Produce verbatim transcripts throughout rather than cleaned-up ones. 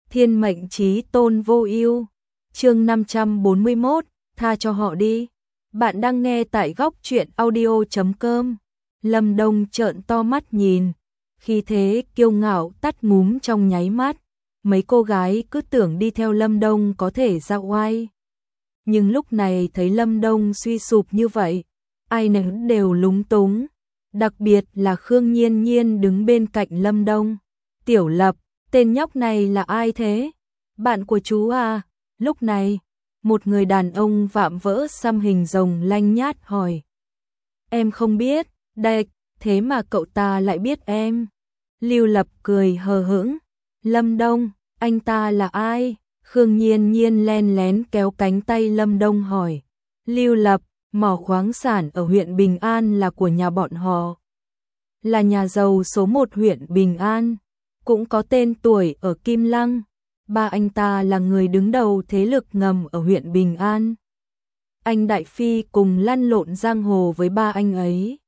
Thiên mệnh chí tôn vô ưu. Chương năm trăm bốn mươi mốt, tha cho họ đi. Bạn đang nghe tại góc truyện audio chấm com. Lâm Đông trợn to mắt nhìn, khí thế kiêu ngạo tắt ngúm trong nháy mắt. Mấy cô gái cứ tưởng đi theo Lâm Đông có thể ra oai. Nhưng lúc này thấy Lâm Đông suy sụp như vậy, ai nấy đều lúng túng. Đặc biệt là Khương Nhiên Nhiên đứng bên cạnh Lâm Đông. Tiểu Lập, tên nhóc này là ai thế? Bạn của chú à? Lúc này, một người đàn ông vạm vỡ xăm hình rồng lanh nhát hỏi. Em không biết, đạch, thế mà cậu ta lại biết em. Lưu Lập cười hờ hững. Lâm Đông, anh ta là ai? Khương Nhiên Nhiên len lén kéo cánh tay Lâm Đông hỏi. Lưu Lập, mỏ khoáng sản ở huyện Bình An là của nhà bọn họ. Là nhà giàu số một huyện Bình An, cũng có tên tuổi ở Kim Lăng. Ba anh ta là người đứng đầu thế lực ngầm ở huyện Bình An. Anh Đại Phi cùng lăn lộn giang hồ với ba anh ấy.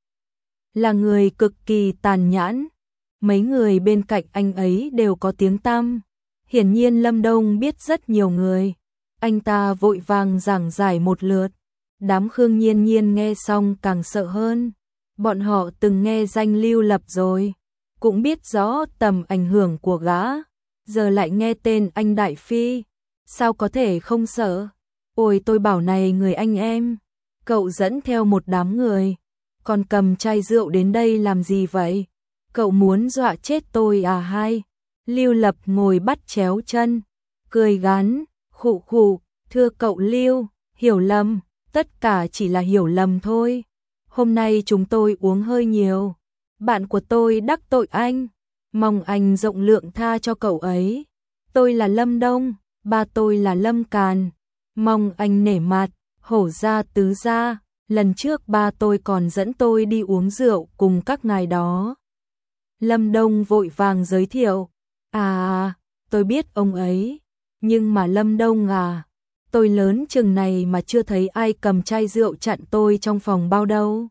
Là người cực kỳ tàn nhẫn. Mấy người bên cạnh anh ấy đều có tiếng tăm. Hiển nhiên Lâm Đông biết rất nhiều người. Anh ta vội vàng giảng giải một lượt. Đám Khương Nhiên Nhiên nghe xong càng sợ hơn. Bọn họ từng nghe danh Lưu Lập rồi, cũng biết rõ tầm ảnh hưởng của gã. Giờ lại nghe tên anh Đại Phi, sao có thể không sợ? Ôi tôi bảo này người anh em, cậu dẫn theo một đám người, còn cầm chai rượu đến đây làm gì vậy? Cậu muốn dọa chết tôi à hai? Lưu Lập ngồi bắt chéo chân, cười gắn, khụ khụ, thưa cậu Lưu, hiểu lầm, tất cả chỉ là hiểu lầm thôi. Hôm nay chúng tôi uống hơi nhiều, bạn của tôi đắc tội anh, mong anh rộng lượng tha cho cậu ấy. Tôi là Lâm Đông, ba tôi là Lâm Càn, mong anh nể mặt. Hổ gia tứ gia, lần trước ba tôi còn dẫn tôi đi uống rượu cùng các ngài đó. Lâm Đông vội vàng giới thiệu. À, tôi biết ông ấy, nhưng mà Lâm Đông à, tôi lớn chừng này mà chưa thấy ai cầm chai rượu chặn tôi trong phòng bao đâu.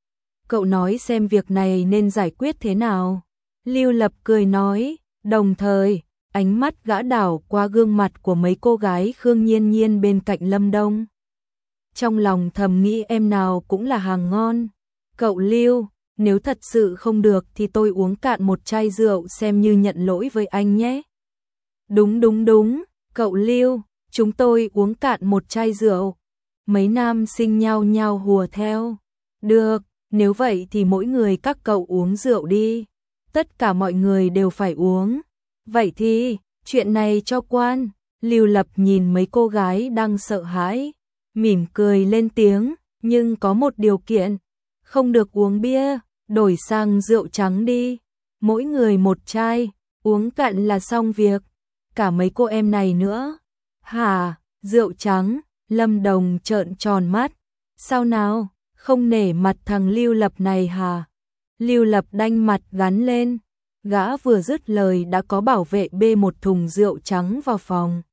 Cậu nói xem việc này nên giải quyết thế nào? Lưu Lập cười nói, đồng thời, ánh mắt gã đảo qua gương mặt của mấy cô gái Khương Nhiên Nhiên bên cạnh Lâm Đông. Trong lòng thầm nghĩ em nào cũng là hàng ngon. Cậu Lưu, nếu thật sự không được thì tôi uống cạn một chai rượu xem như nhận lỗi với anh nhé. Đúng đúng đúng, cậu Lưu, chúng tôi uống cạn một chai rượu. Mấy nam sinh nhao nhao hùa theo. Được, nếu vậy thì mỗi người các cậu uống rượu đi. Tất cả mọi người đều phải uống. Vậy thì, chuyện này cho quan. Lưu Lập nhìn mấy cô gái đang sợ hãi, mỉm cười lên tiếng, nhưng có một điều kiện. Không được uống bia, đổi sang rượu trắng đi. Mỗi người một chai, uống cạn là xong việc. Cả mấy cô em này nữa. Hả, rượu trắng? Lâm Đồng trợn tròn mắt. Sao nào, không nể mặt thằng Lưu Lập này hả? Lưu Lập đanh mặt gắn lên. Gã vừa dứt lời đã có bảo vệ bê một thùng rượu trắng vào phòng.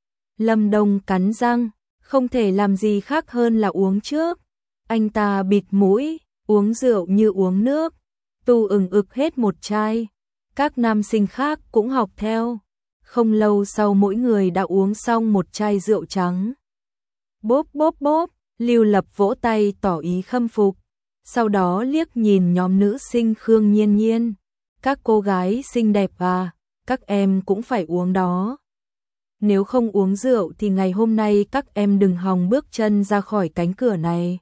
Lâm Đông cắn răng, không thể làm gì khác hơn là uống trước. Anh ta bịt mũi, uống rượu như uống nước. Tu ừng ực hết một chai. Các nam sinh khác cũng học theo. Không lâu sau mỗi người đã uống xong một chai rượu trắng. Bốp bốp bốp, Lưu Lập vỗ tay tỏ ý khâm phục. Sau đó liếc nhìn nhóm nữ sinh Khương Nhiên Nhiên. Các cô gái xinh đẹp à, các em cũng phải uống đó. Nếu không uống rượu thì ngày hôm nay các em đừng hòng bước chân ra khỏi cánh cửa này.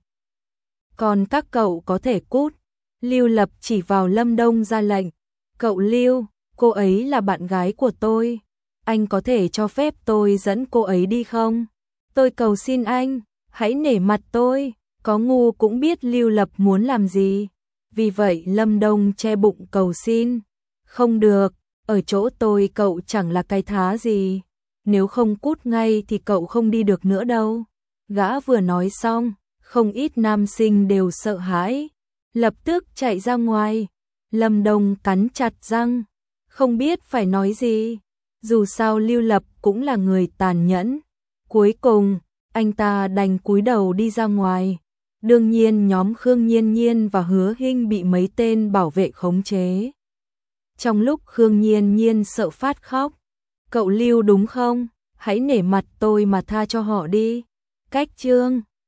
Còn các cậu có thể cút. Lưu Lập chỉ vào Lâm Đông ra lệnh. Cậu Lưu, cô ấy là bạn gái của tôi. Anh có thể cho phép tôi dẫn cô ấy đi không? Tôi cầu xin anh, hãy nể mặt tôi. Có ngu cũng biết Lưu Lập muốn làm gì. Vì vậy Lâm Đông che bụng cầu xin. Không được, ở chỗ tôi cậu chẳng là cái thá gì. Nếu không cút ngay thì cậu không đi được nữa đâu. Gã vừa nói xong, không ít nam sinh đều sợ hãi. Lập tức chạy ra ngoài. Lâm Đông cắn chặt răng, không biết phải nói gì. Dù sao Lưu Lập cũng là người tàn nhẫn. Cuối cùng, anh ta đành cúi đầu đi ra ngoài. Đương nhiên nhóm Khương Nhiên Nhiên và Hứa Hinh bị mấy tên bảo vệ khống chế. Trong lúc Khương Nhiên Nhiên sợ phát khóc, Cậu Lưu đúng không? Hãy nể mặt tôi mà tha cho họ đi. Cách Trương